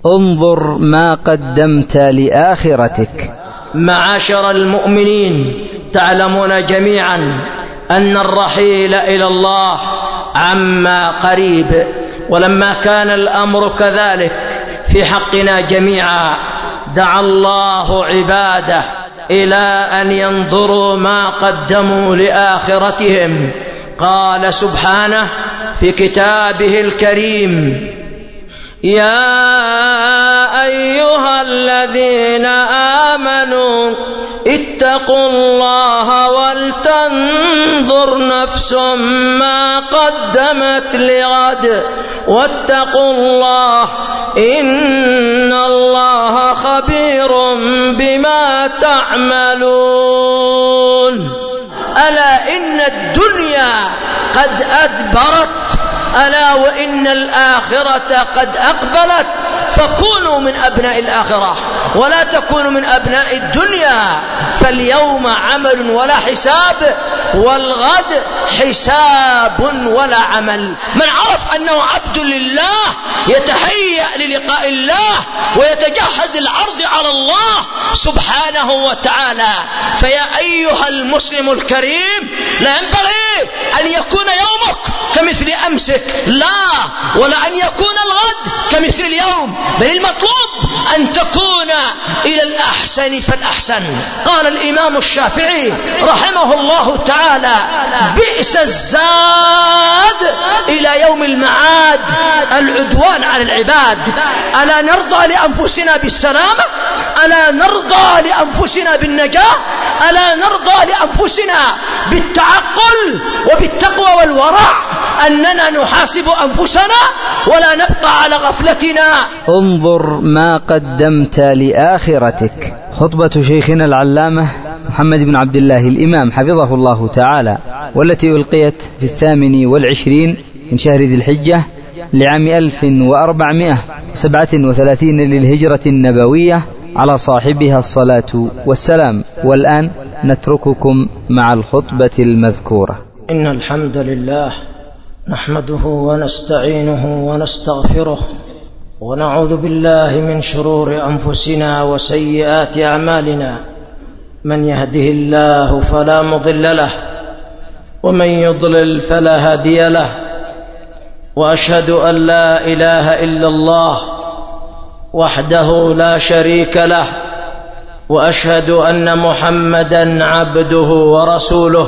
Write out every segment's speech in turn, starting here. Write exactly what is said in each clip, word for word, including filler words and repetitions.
انظر ما قدمت لآخرتك. معاشر المؤمنين، تعلمون جميعا أن الرحيل إلى الله عما قريب، ولما كان الأمر كذلك في حقنا جميعا دعا الله عباده إلى أن ينظروا ما قدموا لآخرتهم. قال سبحانه في كتابه الكريم: يا أيها الذين آمنوا اتقوا الله ولتنظر نفس ما قدمت لغد واتقوا الله إن الله خبير بما تعملون. ألا إن الدنيا قد أدبرت، ألا وإن الآخرة قد أقبلت، فكونوا من أبناء الآخرة ولا تكونوا من أبناء الدنيا. فاليوم عمل ولا حساب، والغد حساب ولا عمل. من عرف أنه عبد لله يتهيأ للقاء الله ويتجهز العرض على الله سبحانه وتعالى. فيا أيها المسلم الكريم، لا ينبغي أن يكون يومك كمثل أمسك، لا، ولا أن يكون الغد كمثل اليوم، بل المطلوب أن تكون إلى الأحسن فالأحسن. قال الإمام الشافعي رحمه الله تعالى: بئس الزاد إلى يوم المعاد العدوان على العباد. ألا نرضى لأنفسنا بالسلامة؟ ألا نرضى لأنفسنا بالنجاة؟ ألا نرضى لأنفسنا بالتعقل وبالتقوى والورع أننا نحاسب أنفسنا ولا نبقى على غفلتنا؟ انظر ما قدمت لآخرتك. خطبة شيخنا العلامة محمد بن عبد الله الإمام حفظه الله تعالى، والتي ألقيت في الثامن والعشرين من شهر ذي الحجة لعام ألف وأربعمائة وسبعة وثلاثين للهجرة النبوية، على صاحبها الصلاة والسلام. والآن نترككم مع الخطبة المذكورة. إن الحمد لله نحمده ونستعينه ونستغفره، ونعوذ بالله من شرور أنفسنا وسيئات أعمالنا. من يهده الله فلا مضل له، ومن يضلل فلا هادي له، وأشهد أن لا إله إلا الله وحده لا شريك له، وأشهد أن محمدا عبده ورسوله.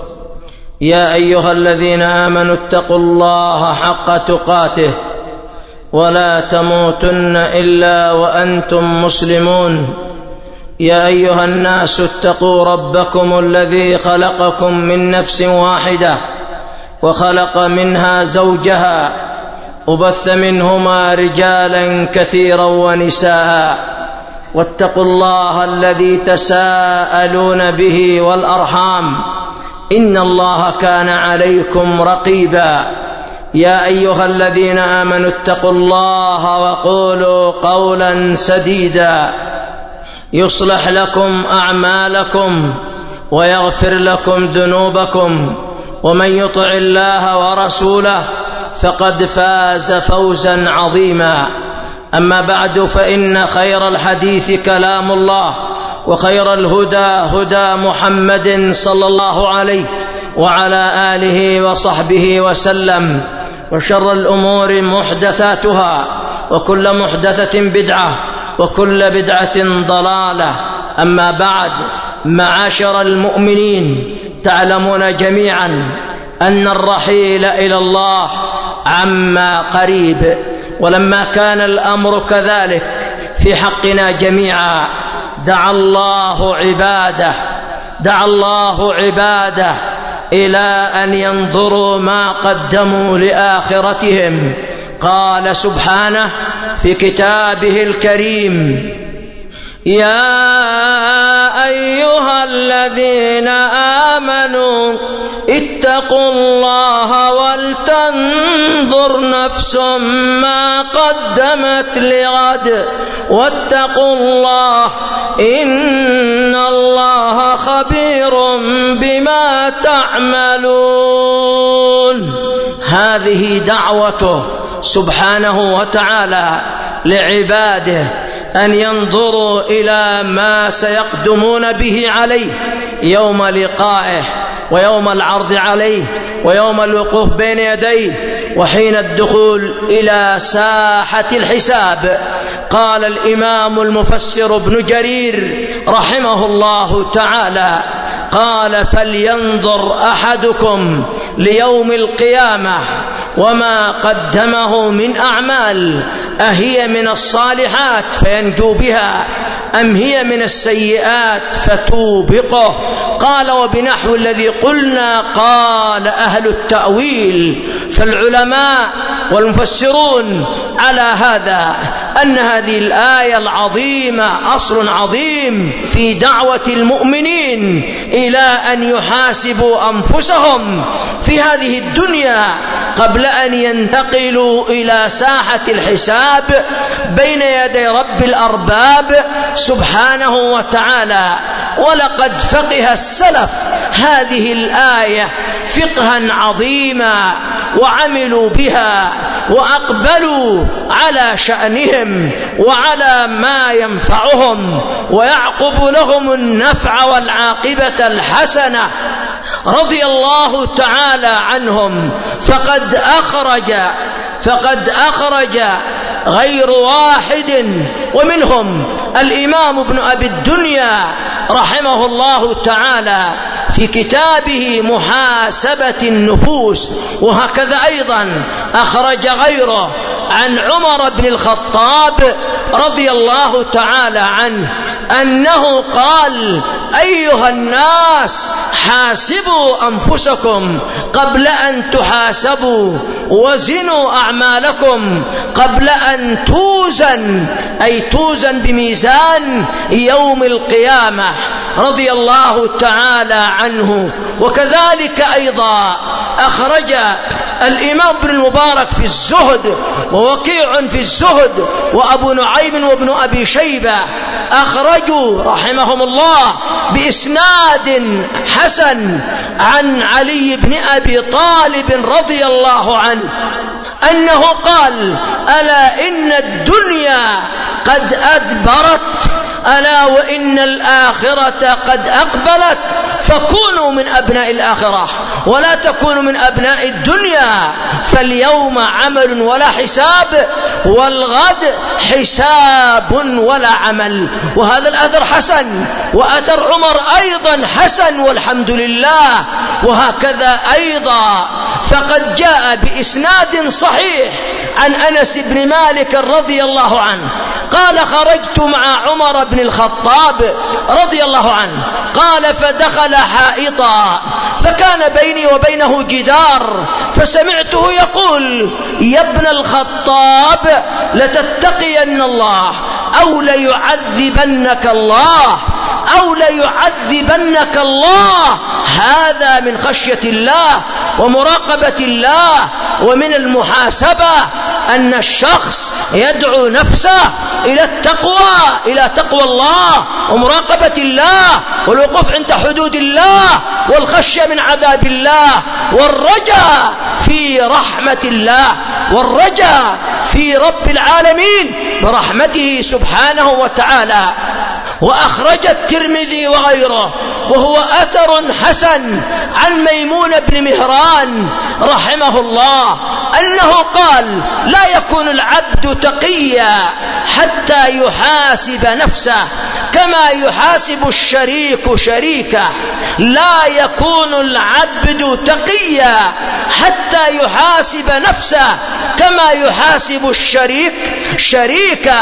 يا أيها الذين آمنوا اتقوا الله حق تقاته ولا تموتن إلا وأنتم مسلمون. يا أيها الناس اتقوا ربكم الذي خلقكم من نفس واحدة وخلق منها زوجها وبث منهما رجالا كثيرا ونساء، واتقوا الله الذي تساءلون به والأرحام إن الله كان عليكم رقيبا. يا أيها الذين آمنوا اتقوا الله وقولوا قولا سديدا يصلح لكم أعمالكم ويغفر لكم ذنوبكم، ومن يطع الله ورسوله فقد فاز فوزا عظيما. أما بعد، فإن خير الحديث كلام الله، وخير الهدى هدى محمد صلى الله عليه وعلى آله وصحبه وسلم، وشر الأمور محدثاتها، وكل محدثة بدعة، وكل بدعة ضلالة. أما بعد، معاشر المؤمنين، تعلمون جميعا أن الرحيل إلى الله عما قريب، ولما كان الأمر كذلك في حقنا جميعا دعا الله عباده دعا الله عباده إلى أن ينظروا ما قدموا لآخرتهم. قال سبحانه في كتابه الكريم: يا أيها الذين آمنوا اتقوا الله ولتنظر نفس ما قدمت لغد واتقوا الله إن الله خبير بما تعملون. هذه دعوته سبحانه وتعالى لعباده أن ينظروا إلى ما سيقدمون به عليه يوم لقائه ويوم العرض عليه ويوم الوقوف بين يديه وحين الدخول إلى ساحة الحساب. قال الإمام المفسر ابن جرير رحمه الله تعالى قال فلينظر أحدكم ليوم القيامة وما قدمه من أعمال أهي من الصالحات فينجو بها أم هي من السيئات فتوبقه. قال وبنحو الذي قلنا قال أهل التأويل. فالعلماء والمفسرون على هذا أن هذه الآية العظيمة أصل عظيم في دعوة المؤمنين إلى أن يحاسبوا أنفسهم في هذه الدنيا قبل أن ينتقلوا إلى ساحة الحساب بين يدي رب الأرباب سبحانه وتعالى. ولقد فقه السلف هذه الآية فقها عظيما وعملوا بها وأقبلوا على شأنهم وعلى ما ينفعهم ويعقب لهم النفع والعاقبة الحسنة رضي الله تعالى عنهم. فقد أخرج فقد أخرج غير واحد ومنهم الإمام ابن أبي الدنيا رحمه الله تعالى في كتابه محاسبة النفوس. وهكذا أيضا أخرج غيره عن عمر بن الخطاب رضي الله تعالى عنه أنه قال أيها الناس حاسبوا أنفسكم قبل أن تحاسبوا وزنوا أعمالكم قبل أن توزن أي توزن بميزان يوم القيامة رضي الله تعالى عنه. وكذلك أيضا أخرج الإمام ابن المبارك في الزهد ووكيع في الزهد وأبو نعيم وابن أبي شيبة أخرجوا رحمهم الله بإسناد حسن عن علي بن أبي طالب رضي الله عنه أنه قال ألا إن الدنيا قد أدبرت ألا وإن الآخرة قد أقبلت فكونوا من أبناء الآخرة ولا تكونوا من أبناء الدنيا فاليوم عمل ولا حساب والغد حساب ولا عمل. وهذا الأثر حسن وأثر عمر أيضا حسن والحمد لله. وهكذا أيضا فقد جاء بإسناد صحيح عن أنس بن مالك رضي الله عنه قال خرجت مع عمر بن الخطاب رضي الله عنه قال فدخل حائطا فكان بيني وبينه جدار فسمعته يقول يا ابن الخطاب لتتقين الله أو ليعذبنك الله أو ليعذبنك الله. هذا من خشية الله ومراقبة الله ومن المحاسبة أن الشخص يدعو نفسه إلى التقوى إلى تقوى الله ومراقبة الله والوقوف عند حدود الله والخشية من عذاب الله والرجاء في رحمة الله والرجاء في رب العالمين برحمته سبحانه وتعالى. وأخرج الترمذي وغيره وهو أثر حسن عن ميمون بن مهران رحمه الله أنه قال لا يكون العبد تقيا حتى يحاسب نفسه كما يحاسب الشريك شريكه. لا يكون العبد تقيا حتى يحاسب نفسه كما يحاسب الشريك شريكه.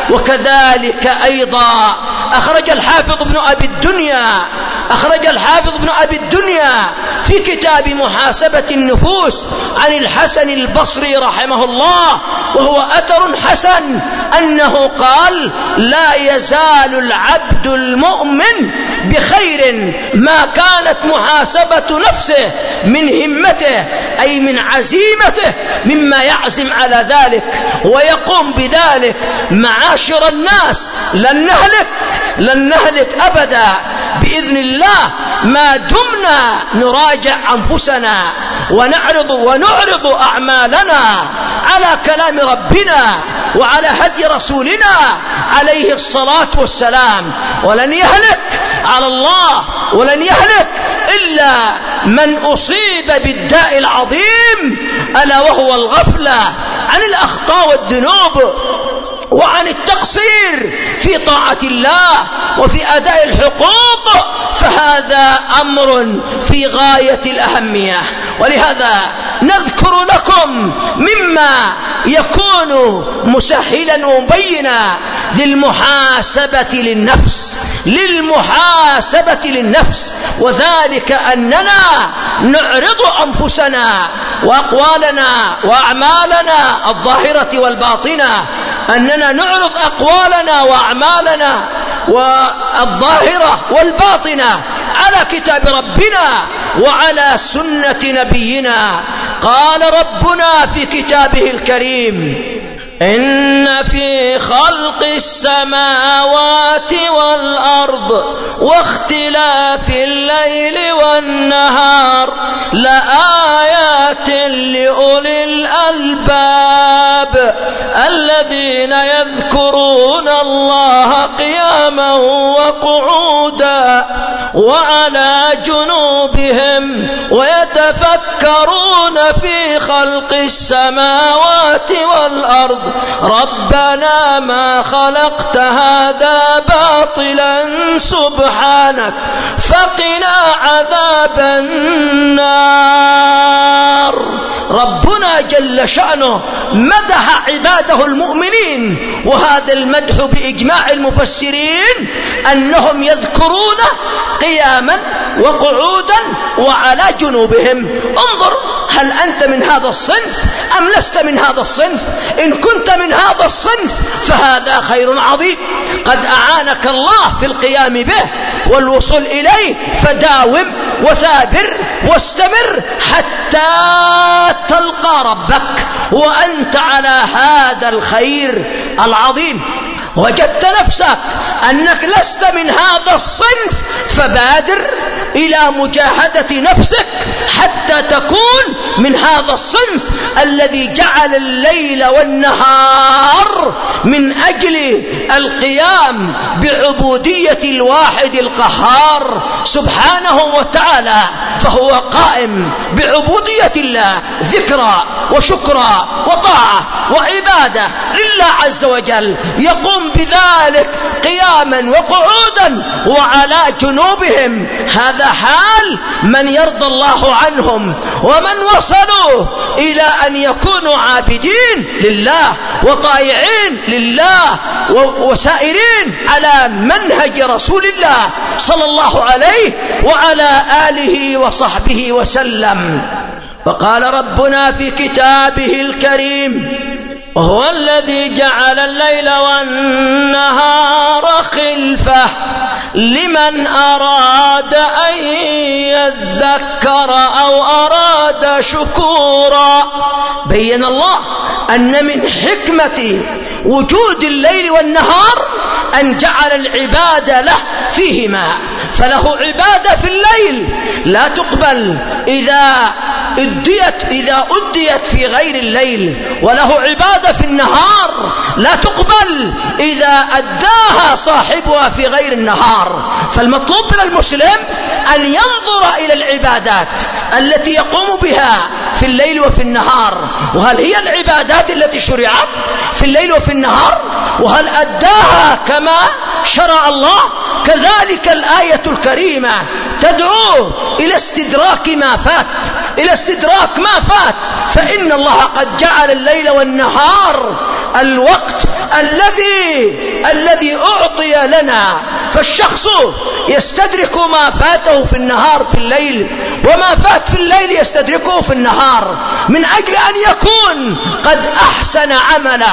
وكذلك أيضا أخرج الحافظ ابن أبي الدنيا أخرج الحافظ ابن أبي الدنيا في كتاب محاسبة النفوس عن الحسن البصري رحمه الله وهو أثر حسن أنه قال لا يزال العبد المؤمن بخير ما كانت محاسبة نفسه من همته أي من عزيمته مما يعزم على ذلك ويقوم بذلك. معاشر الناس لن نهلك لن نهلك أبدا بإذن الله ما دمنا نراجع أنفسنا ونعرض ونعرض أعمالنا على كلام ربنا وعلى هدي رسولنا عليه الصلاة والسلام. ولن يهلك على الله ولن يهلك إلا من أصيب بالداء العظيم ألا وهو الغفلة عن الأخطاء والذنوب وعن التقصير في طاعة الله وفي أداء الحقوق، فهذا أمر في غاية الأهمية. ولهذا نذكر لكم مما يكون مسهلا ومبينا للمحاسبة للنفس للمحاسبة للنفس وذلك أننا نعرض أنفسنا وأقوالنا وأعمالنا الظاهرة والباطنة، أننا نعرض أقوالنا وأعمالنا والظاهرة والباطنة على كتاب ربنا وعلى سنة نبينا. قال ربنا في كتابه الكريم: إن في خلق السماوات والأرض واختلاف الليل والنهار لآيات لأولي الألباب الذين يذكرون الله قياما وقعودا وعلى جنوبهم ويتفكرون في خلق السماوات والأرض ربنا ما خلقت هذا باطلا سبحانك فقنا عذاب النار. ربنا جل شأنه مدح عباده المؤمنين، وهذا المدح بإجماع المفسرين أنهم يذكرون قياما وقعودا وعلى جنوبهم. انظر، هل أنت من هذا الصنف أم لست من هذا الصنف؟ إن كنت من هذا الصنف فهذا خير عظيم قد أعانك الله في القيام به والوصول إليه، فداوم وثابر واستمر حتى تلقى ربك وأنت على هذا الخير العظيم. وجدت نفسك أنك لست من هذا الصنف فبادر إلى مجاهدة نفسك حتى تكون من هذا الصنف الذي جعل الليل والنهار من أجل القيام بعبودية الواحد القهار سبحانه وتعالى، فهو قائم بعبودية الله ذكرى وشكرى وطاعة وعبادة لله عز وجل، يقوم بذلك قياما وقعودا وعلى جنوبهم. هذا حال من يرضى الله عنهم ومن وصلوا إلى أن يكونوا عابدين لله وطائعين لله وسائرين على منهج رسول الله صلى الله عليه وعلى آله وصحبه وسلم. وقال ربنا في كتابه الكريم: وهو الذي جعل الليل والنهار خلفة لمن أراد أن يذكر أو أراد شكورا. بين الله أن من حكمة وجود الليل والنهار أن جعل العبادة له فيهما، فله عبادة في الليل لا تقبل إذا أديت إذا أديت في غير الليل، وله عبادة في النهار لا تقبل إذا أداها صاحبها في غير النهار. فالمطلوب من المسلم أن ينظر إلى العبادات التي يقوم بها في الليل وفي النهار، وهل هي العبادات التي شرعت في الليل وفي النهار، وهل أداها كما شرع الله. كذلك الآية الكريمة تدعو إلى استدراك ما فات إلى استدراك ما فات فإن الله قد جعل الليل والنهار الوقت الذي الذي أعطي لنا، فالشخص يستدرك ما فاته في النهار في الليل، وما فات في الليل يستدركه في النهار، من أجل أن يكون قد أحسن عمله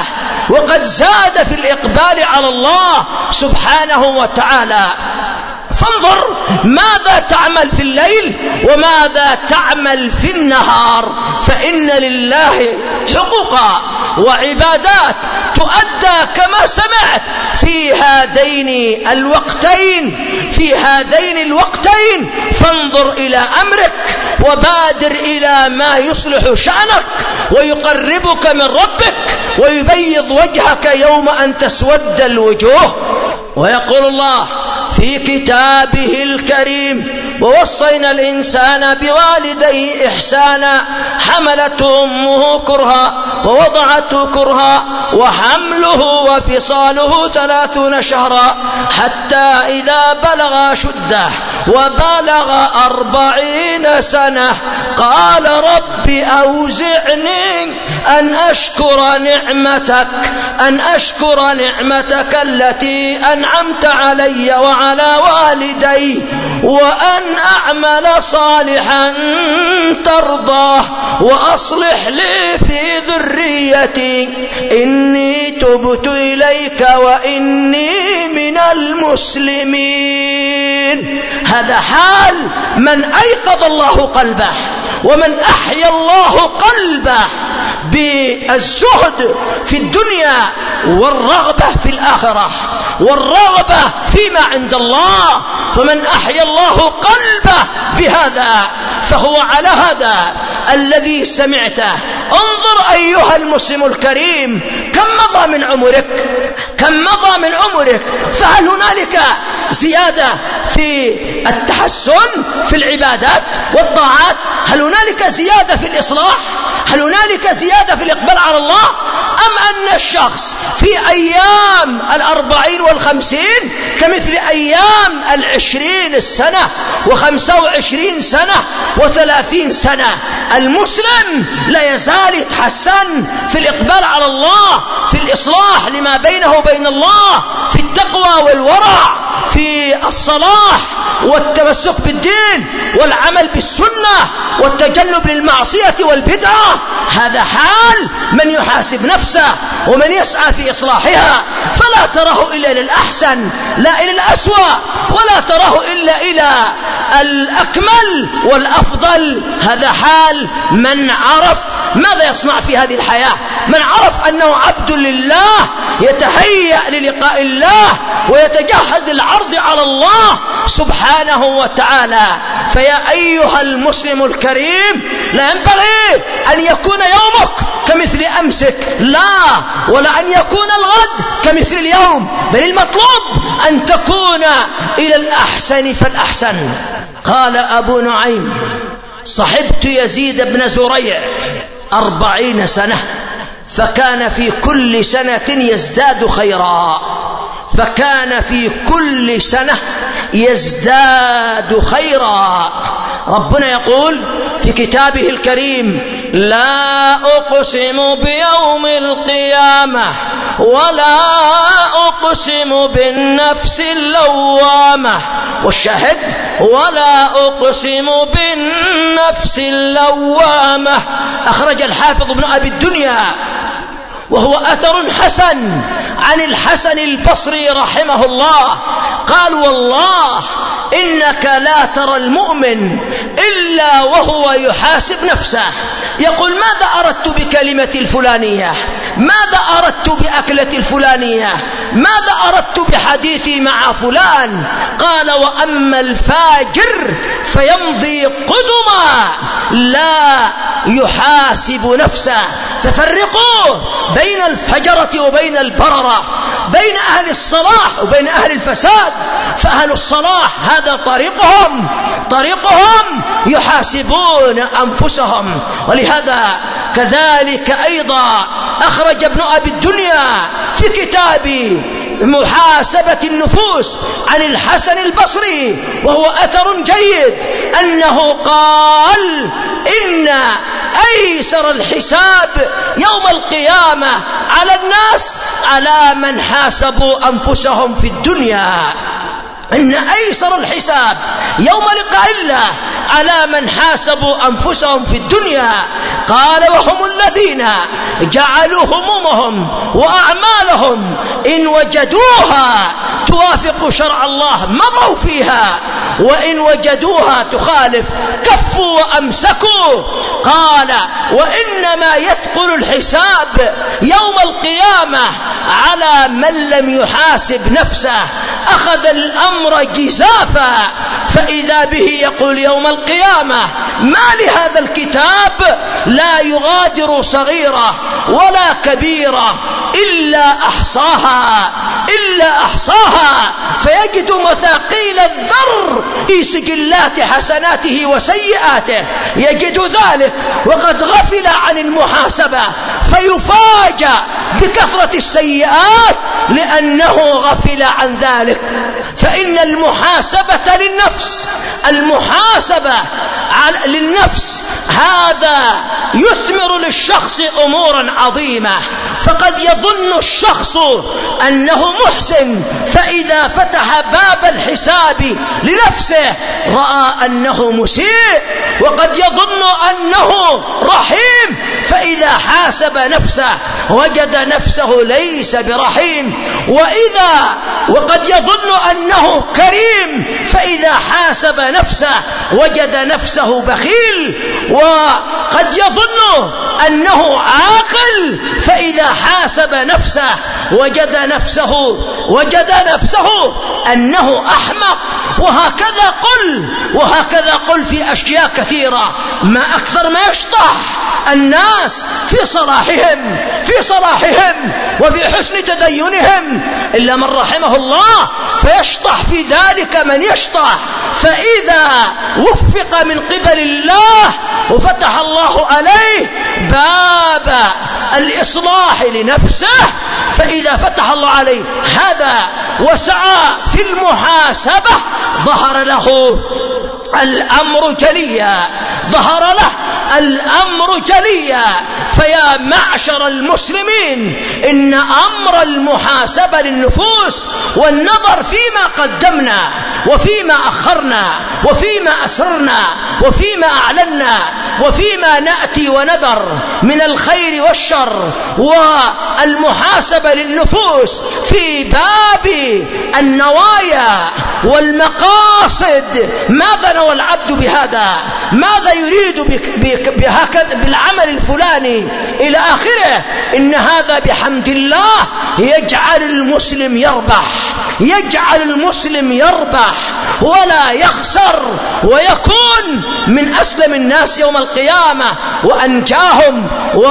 وقد زاد في الإقبال على الله سبحانه وتعالى. فانظر ماذا تعمل في الليل وماذا تعمل في النهار، فإن لله حقوقا وعبادات تؤدى كما سمعت في هذين الوقتين في هذين الوقتين فانظر إلى أمرك وبادر إلى ما يصلح شأنك ويقربك من ربك ويبيض وجهك يوم أن تسود الوجوه. ويقول الله في كتابه الكريم: ووصينا الإنسان بوالديه إحسانا حملته أمه كرها ووضعته كرها وحمله وفصاله ثلاثون شهرا حتى إذا بلغ شده وبلغ أربعين سنة قال رب أوزعني أن أشكر نعمتك أن أشكر نعمتك التي أنعمت علي وعلى والدي وأن أعمل صالحا ترضاه وأصلح لي في ذريتي إني تبت إليك وإني من المسلمين. هذا حال من أيقظ الله قلبه ومن أحيا الله قلبه بالزهد في الدنيا والرغبة في الآخرة والرغبة فيما عند الله. فمن أحيا الله قلبه بهذا فهو على هذا الذي سمعته. انظر أيها المسلم الكريم، كم مضى من عمرك كم مضى من عمرك فهل هنالك زيادة في التحسن في العبادات والطاعات؟ هل هنالك زيادة في الإصلاح؟ هل هنالك زيادة في الإقبال على الله؟ أم أن الشخص في أيام الأربعين والخمسين كمثل أيام العشرين السنة وخمسة وعشرين سنة وثلاثين سنة؟ المسلم لا يزال يتحسن في الإقبال على الله، في الإصلاح لما بينه وبين الله، في التقوى والورع، في الصلاح والتمسك بالدين والعمل بالسنة والتجنب للمعصية والبدعة. هذا حال من يحاسب نفسه ومن يسعى في إصلاحها، فلا تراه إلا إلى الأحسن لا إلى الأسوأ، ولا تراه إلا إلى الأكمل والأفضل. هذا حال من عرف ماذا يصنع في هذه الحياة، من عرف أنه عبد لله يتهيأ للقاء الله ويتجهز للعرض على الله سبحانه وتعالى. فيا أيها المسلم الكريم، لا ينبغي أن يكون يومك كمثل أمسك، لا، ولا أن يكون الغد كمثل اليوم، بل المطلوب أن تكون إلى الأحسن فالأحسن. قال أبو نعيم: صحبت يزيد بن زريع أربعين سنة فكان في كل سنة يزداد خيرا فكان في كل سنة يزداد خيرا. ربنا يقول في كتابه الكريم: لا أقسم بيوم القيامة ولا أقسم بالنفس اللوامة. والشاهد: ولا أقسم بالنفس اللوامة. أخرج الحافظ ابن أبي الدنيا وهو أثر حسن عن الحسن البصري رحمه الله قال: والله إنك لا ترى المؤمن إلا وهو يحاسب نفسه، يقول: ماذا أردت بكلمة الفلانية؟ ماذا أردت بأكلة الفلانية؟ ماذا أردت بحديثي مع فلان؟ قال: وأما الفاجر فيمضي قدما لا يحاسب نفسه. ففرقوا بين الفجرة وبين البررة، بين أهل الصلاح وبين أهل الفساد. فأهل الصلاح هذا طريقهم طريقهم يحاسبون أنفسهم. ولهذا كذلك أيضا أخرج ابن أبي الدنيا في كتاب محاسبة النفوس عن الحسن البصري وهو أثر جيد أنه قال: إن أيسر الحساب يوم القيامة على الناس على من حاسبوا أنفسهم في الدنيا. إن أيسر الحساب يوم لقاء الله على من حاسبوا أنفسهم في الدنيا. قال وهم الذين جعلوا همومهم وأعمالهم إن وجدوها توافق شرع الله مضوا فيها، وإن وجدوها تخالف كفوا وأمسكوا. قال وإنما يثقل الحساب يوم القيامة على من لم يحاسب نفسه، أخذ الأمر جزافا، فإذا به يقول يوم القيامة ما لهذا الكتاب لا يغادر صغيرة ولا كبيرة إلا أحصاها إلا أحصاها فيجد مثاقيل الذر في سجلات حسناته وسيئاته، يجد ذلك وقد غفل عن المحاسبة فيفاجأ بكثرة السيئات لأنه غفل عن ذلك. فإن المحاسبة للنفس المحاسبة للنفس هذا يثمر للشخص أمورا عظيمة. فقد يظن الشخص أنه محسن، فإذا فتح باب الحساب لنفسه رأى أنه مسيء، وقد يظن أنه رحيم، فإذا حاسب نفسه وجد نفسه ليس برحيم. وإذا وقد يظن أنه كريم، فإذا حاسب نفسه وجد نفسه بخيل. وقد يظن أنه عاقل، فإذا حاسب نفسه وجد نفسه وجد نفسه أنه أحمق. وهكذا قل وهكذا قل في أشياء كثيرة. ما أكثر ما يشطح الناس في صلاحهم في صلاحهم وفي حسن تدينهم إلا من رحمه الله، فيشطح في ذلك من يشطح. فإذا وفق من قبل الله وفتح الله عليه باب الإصلاح لنفسه، فإذا فتح الله عليه هذا وسعى في المحاسبة ظهر له الأمر جليا ظهر له الأمر جليا. فيا معشر المسلمين، إن أمر المحاسبة للنفوس والنظر فيما قدمنا وفيما أخرنا وفيما أسررنا وفيما أعلنا وفيما نأتي ونذر من الخير والشر، والمحاسبة للنفوس في باب النوايا والمقاصد. ماذا نوى العبد بهذا؟ ماذا يريد بهكذا بالعمل الفلاني إلى آخره؟ إن هذا بحمد الله يجعل المسلم يربح يجعل المسلم يربح ولا يخسر، ويكون من أسلم الناس يوم القيامة وأنجاهم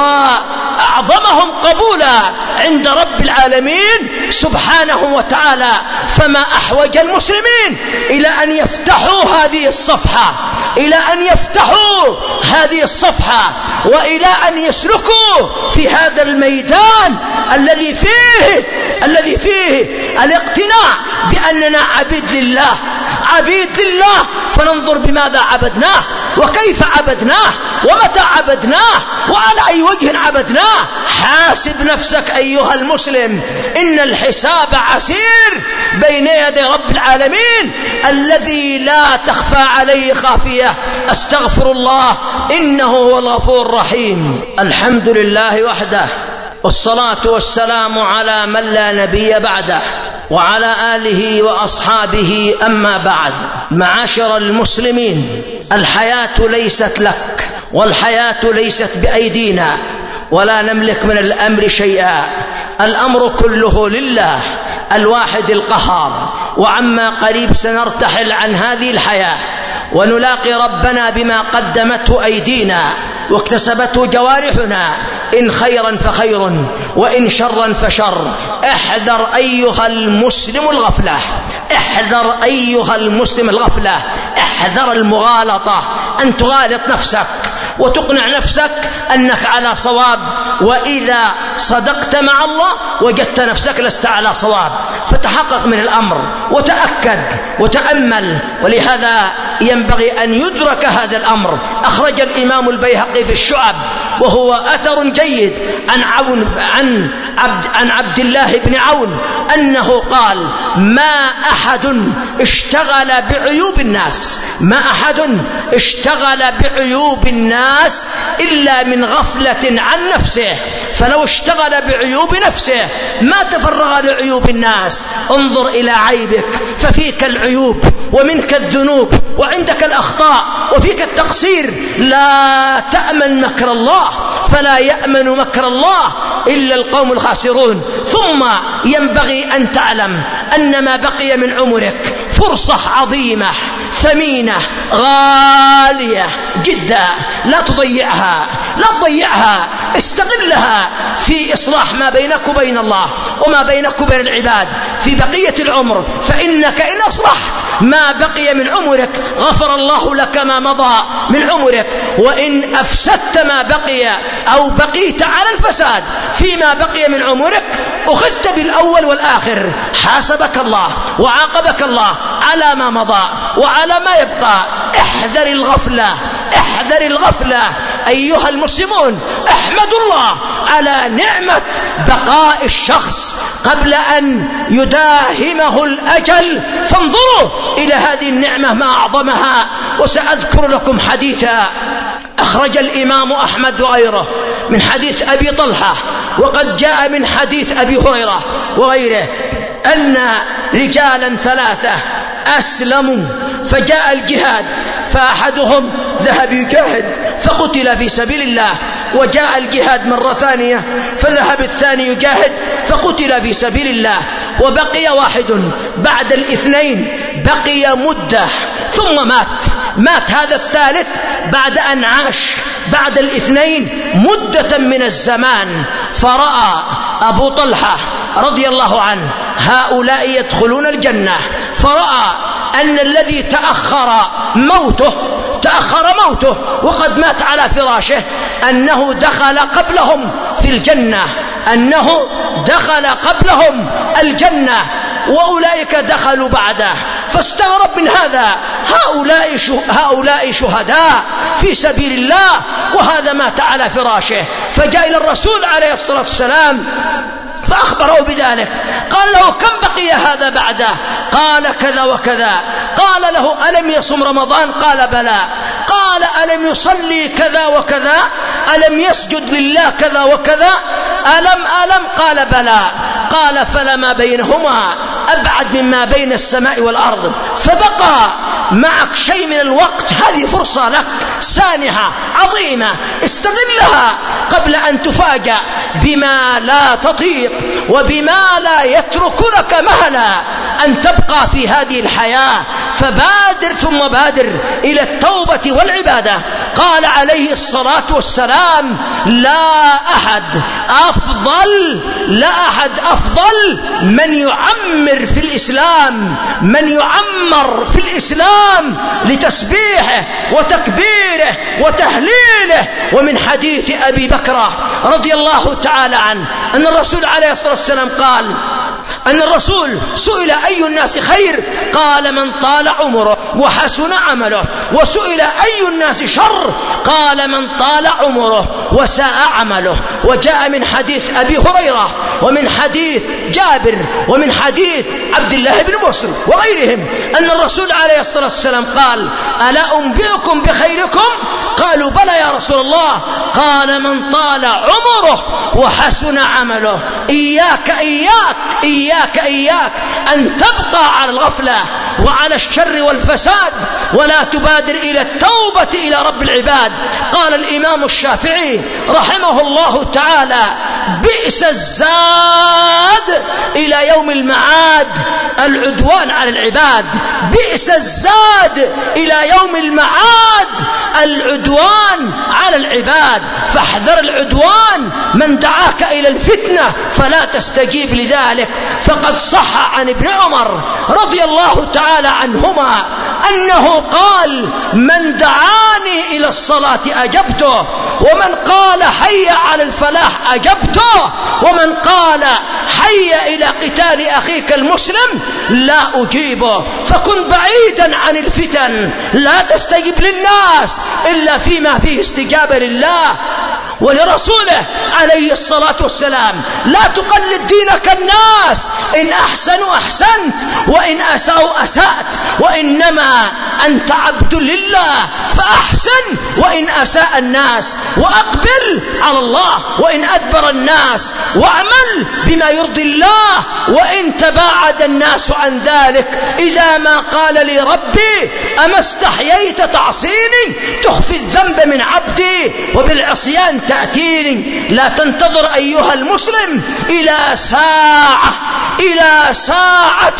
وأعظمهم قبولا عند رب العالمين سبحانه وتعالى. فما أحوج المسلمين إلى أن يفتحوا هذه الصفحة إلى أن يفتحوا هذه الصفحة وإلى أن يسلكوا في هذا الميدان الذي فيه الذي فيه الاقتناع بأننا عبيد لله عبيد لله فننظر بماذا عبدناه وكيف عبدناه ومتى عبدناه وعلى أي وجه عبدناه. حاسب نفسك أيها المسلم، إن الحساب عسير بين يدي رب العالمين الذي لا تخفى عليه خافية. أستغفر الله إنه هو الغفور الرحيم. الحمد لله وحده، والصلاة والسلام على من لا نبي بعده وعلى آله وأصحابه. أما بعد، معاشر المسلمين، الحياة ليست لك والحياة ليست بأيدينا ولا نملك من الأمر شيئا. الأمر كله لله الواحد القهار. وعما قريب سنرتحل عن هذه الحياة ونلاقي ربنا بما قدمته أيدينا واكتسبته جوارحنا، إن خيرا فخير وإن شرا فشر. احذر أيها المسلم الغفلة احذر أيها المسلم الغفلة احذر المغالطة، أن تغالط نفسك وتقنع نفسك أنك على صواب، وإذا صدقت مع الله وجدت نفسك لست على صواب. فتحقق من الأمر وتأكد وتأمل. ولهذا ينبغي أن يدرك هذا الأمر. أخرج الإمام البيهقي في الشعب وهو أثر جيد عن عون عن عبد عن عبد الله بن عون أنه قال: ما أحد اشتغل بعيوب الناس ما أحد اشتغل بعيوب الناس إلا من غفلة عن نفسه، فلو اشتغل بعيوب نفسه ما تفرغ لعيوب الناس. انظر إلى عيبك، ففيك العيوب ومنك الذنوب وعندك الأخطاء وفيك التقصير. لا تأمن مكر الله، فلا يأمن مكر الله إلا القوم الخاسرون. ثم ينبغي أن تعلم أن ما بقي من عمرك فرصة عظيمة ثمينة غالية جدا، لا تضيعها لا تضيعها استغلها في إصلاح ما بينك وبين الله وما بينك وبين العباد في بقية العمر، فإنك إن أصلحت ما بقي من عمرك غفر الله لك ما مضى من عمرك، وإن أفسدت ما بقي أو بقيت على الفساد فيما بقي من عمرك أخذت بالأول والآخر. حاسبك الله وعاقبك الله على ما مضى وعلى ما يبقى. احذر الغفلة احذر الغفلة أيها المسلمون. احمدوا الله على نعمة بقاء الشخص قبل أن يداهمه الأجل، فانظروا إلى هذه النعمة ما أعظمها. وسأذكر لكم حديثا أخرج الإمام أحمد وغيره من حديث أبي طلحة، وقد جاء من حديث أبي هريرة وغيره، أن رجالا ثلاثة أسلموا فجاء الجهاد، فأحدهم ذهب يجاهد فقتل في سبيل الله، وجاء الجهاد مرة ثانية فذهب الثاني يجاهد فقتل في سبيل الله، وبقي واحد بعد الاثنين بقي مدة ثم مات مات هذا الثالث بعد أن عاش بعد الاثنين مدة من الزمان. فرأى أبو طلحة رضي الله عنه هؤلاء يدخلون الجنة، فرأى أن الذي تأخر موته تأخر موته وقد مات على فراشه أنه دخل قبلهم في الجنة أنه دخل قبلهم الجنة وأولئك دخلوا بعده، فاستغرب من هذا. هؤلاء هؤلاء شهداء في سبيل الله وهذا مات على فراشه. فجاء إلى الرسول عليه الصلاة والسلام فأخبره بذلك، قال له: كم بقي هذا بعده؟ قال: كذا وكذا. قال له: ألم يصم رمضان؟ قال: بلى. قال: ألم يصلي كذا وكذا؟ ألم يسجد لله كذا وكذا؟ ألم ألم قال: بلى. قال: فلما بينهما أبعد مما بين السماء والأرض، فبقى معك شيء من الوقت، هذه فرصة لك سانحة عظيمة، استغلها قبل أن تفاجأ بما لا تطيق وبما لا يترك لك مهلا أن تبقى في هذه الحياة. فبادر ثم بادر إلى التوبة والعبادة. قال عليه الصلاة والسلام: لا أحد أفضل لا أحد أفضل من يعمر في الإسلام من يعمر في الإسلام لتسبيحه وتكبيره وتهليله. ومن حديث أبي بكر رضي الله تعالى عنه أن الرسول عليه الصلاة والسلام قال أن الرسول سئل: أي الناس خير؟ قال: من طال عمره وحسن عمله. وسئل: أي الناس شر؟ قال: من طال عمره وساء عمله. وجاء من حديث أبي هريرة ومن حديث جابر ومن حديث عبد الله بن مسعود وغيرهم أن الرسول عليه الصلاة والسلام قال: ألا أنبئكم بخيركم؟ قالوا: بلى يا رسول الله. قال: من طال عمره وحسن عمله. إياك إياك إياك إياك أن تبقى على الغفلة وعلى الشر والفساد ولا تبادر إلى التوبة إلى رب العباد. قال الإمام الشافعي رحمه الله تعالى: بئس الزاد إلى يوم المعاد العدوان على العباد. بئس الزاد إلى يوم المعاد العدوان على العباد. فاحذر العدوان. من دعاك إلى الفتنة فلا تستجيب لذلك. فقد صح عن ابن عمر رضي الله تعالى عنهما أنه قال: من دعاني إلى الصلاة أجبته، ومن قال حي على الفلاح أجبته، ومن قال حي دعي إلى قتال أخيك المسلم لا أجيبه، فكن بعيدا عن الفتن، لا تستجب للناس إلا فيما فيه استجابة لله ولرسوله عليه الصلاة والسلام. لا تقلد دينك الناس، إن أحسنوا أحسنت وإن أساءوا أسأت، وإنما أنت عبد لله فأحسن وإن أساء الناس، وأقبل على الله وإن أدبر الناس، واعمل بما يرضي الله وإن تباعد الناس عن ذلك. إذا ما قال لي ربي أما استحييت تعصيني تخفي الذنب من عبدي وبالعصيان تأتيني. لا تنتظر أيها المسلم إلى ساعة إلى ساعة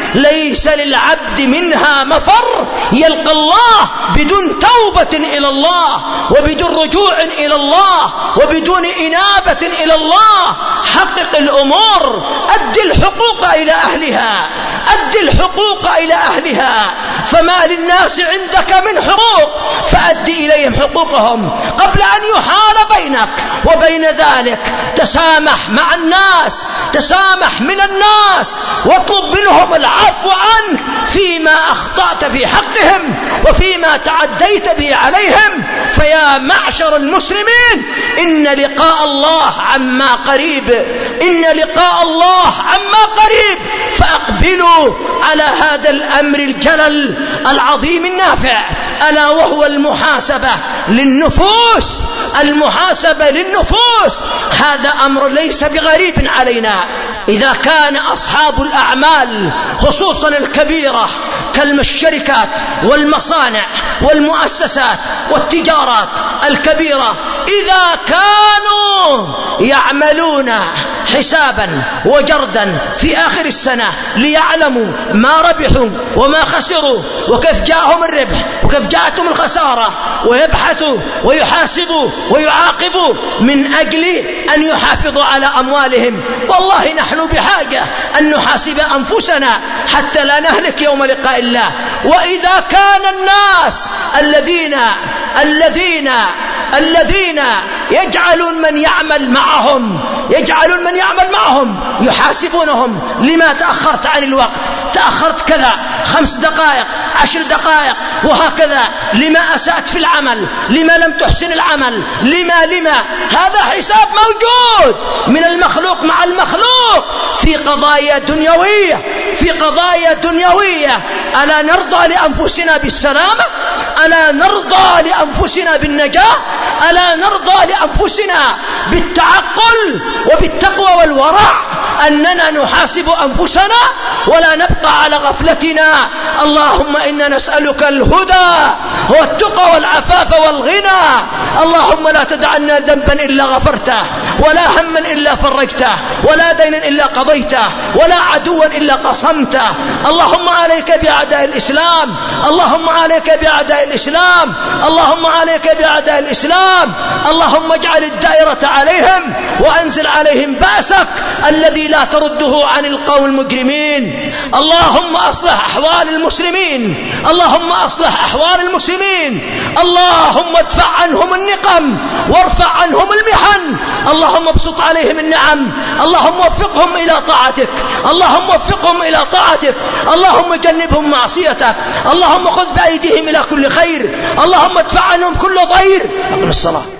ليس للعبد منها مفر يلقى الله بدون توبة إلى الله وبدون رجوع إلى الله وبدون إنابة إلى الله. حقق الأمور، أد الحقوق إلى أهلها، أد الحقوق إلى أهلها، فما للناس عندك من حقوق فأد إليهم حقوقهم قبل أن يحال بينك وبين ذلك. تسامح مع الناس، تسامح من الناس، واطلب منهم العفو عنك فيما أخطأت في حقهم وفيما تعديت به عليهم. فيا معشر المسلمين، إن لقاء الله عما قريب، إن لقاء الله عما قريب، فأقبلوا على هذا الأمر الجلل العظيم النافع، ألا وهو المحاسبة للنفوس. المحاسبة للنفوس هذا أمر ليس بغريب علينا. إذا كان أصحاب الأعمال خصوصا الكبيرة كالشركات والمصانع والمؤسسات والتجارات الكبيرة، إذا كانوا يعملون حسابا وجردا في آخر السنة ليعلموا ما ربحوا وما خسروا وكيف جاءهم الربح وكيف جاءتهم الخسارة، ويبحثوا ويحاسبوا ويعاقبوا من أجل أن يحافظوا على أموالهم، والله نحن بحاجة أن نحاسب أنفسنا حتى لا نهلك يوم لقاء الله. وإذا كان الناس الذين الذين الذين يجعلون من يعمل معهم يجعلون من يعمل معهم يحاسبونهم، لما تأخرت عن الوقت، تأخرت كذا خمس دقائق عشر دقائق وهكذا، لما أسأت في العمل، لما لم تحسن العمل، لما لما هذا حساب موجود من المخلوق مع المخلوق في قضايا دنيوية في قضايا دنيوية. ألا نرضى لأنفسنا بالسلامة؟ ألا نرضى لأنفسنا بالنجاة؟ ألا نرضى لأنفسنا بالتعقل وبالتقوى والورع أننا نحاسب أنفسنا ولا نبقى على غفلتنا؟ اللهم إنا نسألك الهدى والتقى والعفاف والغنى. اللهم لا تدعنا ذنبا إلا غفرته، ولا هما إلا فرجته، ولا دينا إلا قضيته، ولا عدوا إلا قصمته. اللهم عليك بأعداء الإسلام، اللهم عليك بأعداء الإسلام، اللهم عليك بأعداء الإسلام. اللهم اجعل الدائرة عليهم وأنزل عليهم بأسك الذي لا ترده عن القوم المجرمين. اللهم أصلح أحوال المسلمين، اللهم أصلح أحوال المسلمين، اللهم ادفع عنهم النقم وارفع عنهم المحن، اللهم ابسط عليهم النعم، اللهم وفقهم إلى طاعتك، اللهم وفقهم إلى طاعتك، اللهم جنبهم معصيتك، اللهم خذ بأيديهم إلى كل خير، اللهم ادفع عنهم كل ضير. أقم الصلاة.